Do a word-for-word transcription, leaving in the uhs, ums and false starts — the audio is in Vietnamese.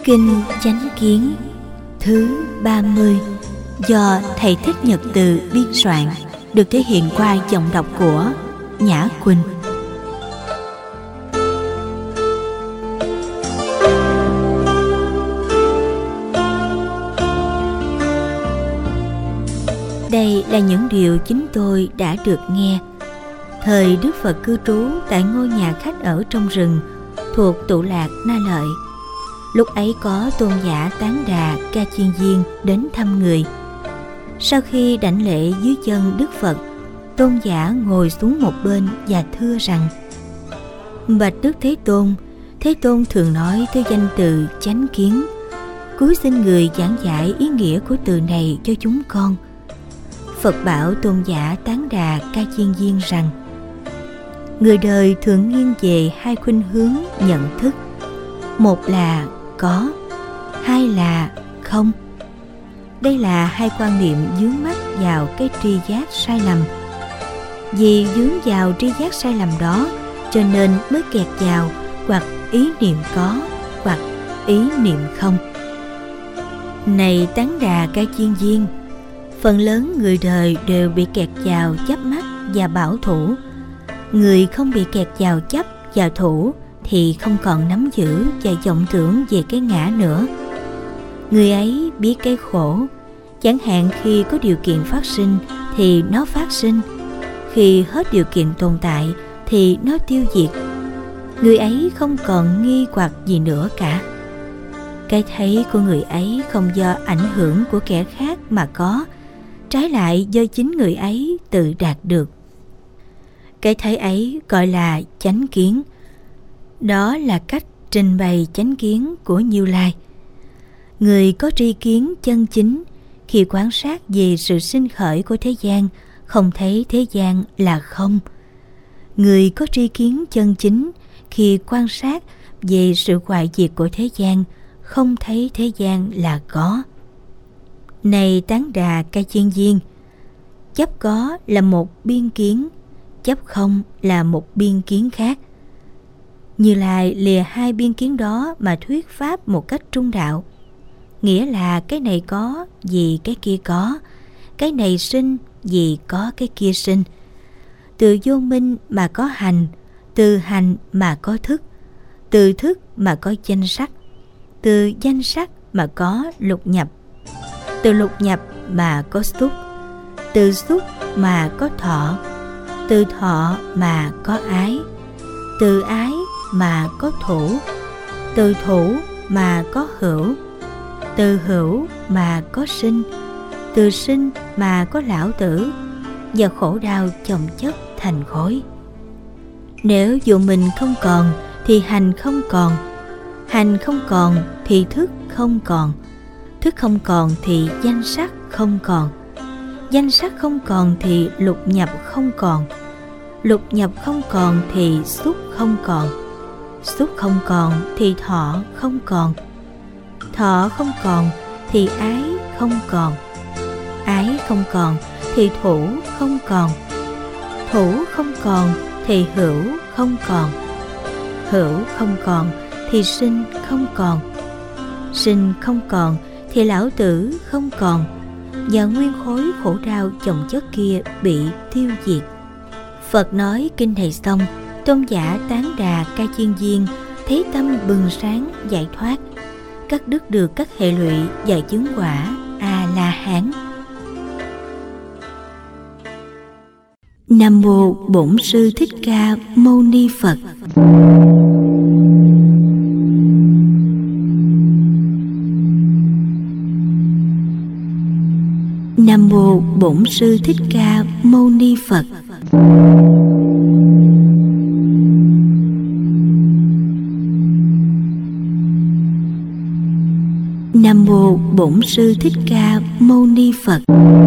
Kinh Chánh Kiến thứ ba mươi do thầy Thích Nhật Từ biên soạn, được thể hiện qua giọng đọc của Nhã Quỳnh. Đây là những điều chúng tôi đã được nghe thời Đức Phật cư trú tại ngôi nhà khách ở trong rừng thuộc tụ lạc Na Lợi. Lúc ấy có tôn giả Tán Đà Ca Chiên Viên đến thăm người. Sau khi đảnh lễ dưới chân Đức Phật, tôn giả ngồi xuống một bên và thưa rằng: Bạch Đức Thế Tôn, Thế Tôn thường nói tới danh từ chánh kiến. Cúi xin người giảng giải ý nghĩa của từ này cho chúng con. Phật bảo tôn giả Tán Đà Ca Chiên Viên rằng: người đời thường nghiêng về hai khuynh hướng nhận thức. Một là có, hai là không. Đây là hai quan niệm dướng mắt vào cái tri giác sai lầm. Vì dướng vào tri giác sai lầm đó, cho nên mới kẹt vào hoặc ý niệm có, hoặc ý niệm không. Này Tán Đà Ca Chiên Viên, phần lớn người đời đều bị kẹt vào chấp mắc và bảo thủ. Người không bị kẹt vào chấp và thủ thì không còn nắm giữ và vọng tưởng về cái ngã nữa. Người ấy biết cái khổ. Chẳng hạn khi có điều kiện phát sinh thì nó phát sinh, khi hết điều kiện tồn tại thì nó tiêu diệt. Người ấy không còn nghi hoặc gì nữa cả. Cái thấy của người ấy không do ảnh hưởng của kẻ khác mà có, trái lại do chính người ấy tự đạt được. Cái thấy ấy gọi là chánh kiến. Đó là cách trình bày chánh kiến của Như Lai. Người có tri kiến chân chính khi quan sát về sự sinh khởi của thế gian, không thấy thế gian là không. Người có tri kiến chân chính khi quan sát về sự hoại diệt của thế gian, không thấy thế gian là có. Này Tán Đà Ca Chiên Viên, chấp có là một biên kiến, chấp không là một biên kiến khác. Như Lai lìa hai biên kiến đó mà thuyết pháp một cách trung đạo. Nghĩa là cái này có vì cái kia có, cái này sinh vì có cái kia sinh. Từ vô minh mà có hành, từ hành mà có thức, từ thức mà có danh sắc, từ danh sắc mà có lục nhập, từ lục nhập mà có xúc, từ xúc mà có thọ, từ thọ mà có ái, từ ái mà có thủ, từ thủ mà có hữu, từ hữu mà có sinh, từ sinh mà có lão tử, và khổ đau chồng chất thành khối. Nếu dù mình không còn thì hành không còn, hành không còn thì thức không còn, thức không còn thì danh sắc không còn, danh sắc không còn thì lục nhập không còn, lục nhập không còn thì xúc không còn, xúc không còn thì thọ không còn, thọ không còn thì ái không còn, ái không còn thì thủ không còn, thủ không còn thì hữu không còn, hữu không còn thì sinh không còn, sinh không còn thì lão tử không còn, và nguyên khối khổ đau chồng chất kia bị tiêu diệt. Phật nói kinh này xong, tôn giả Tán Đà Ca Chiên Viên thấy tâm bừng sáng giải thoát, cắt đứt được các hệ lụy và chứng quả A La Hán. Nam mô Bổn Sư Thích Ca Mâu Ni Phật. Nam mô Bổn Sư Thích Ca Mâu Ni Phật. Nam mô Bổn Sư Thích Ca Mâu Ni Phật.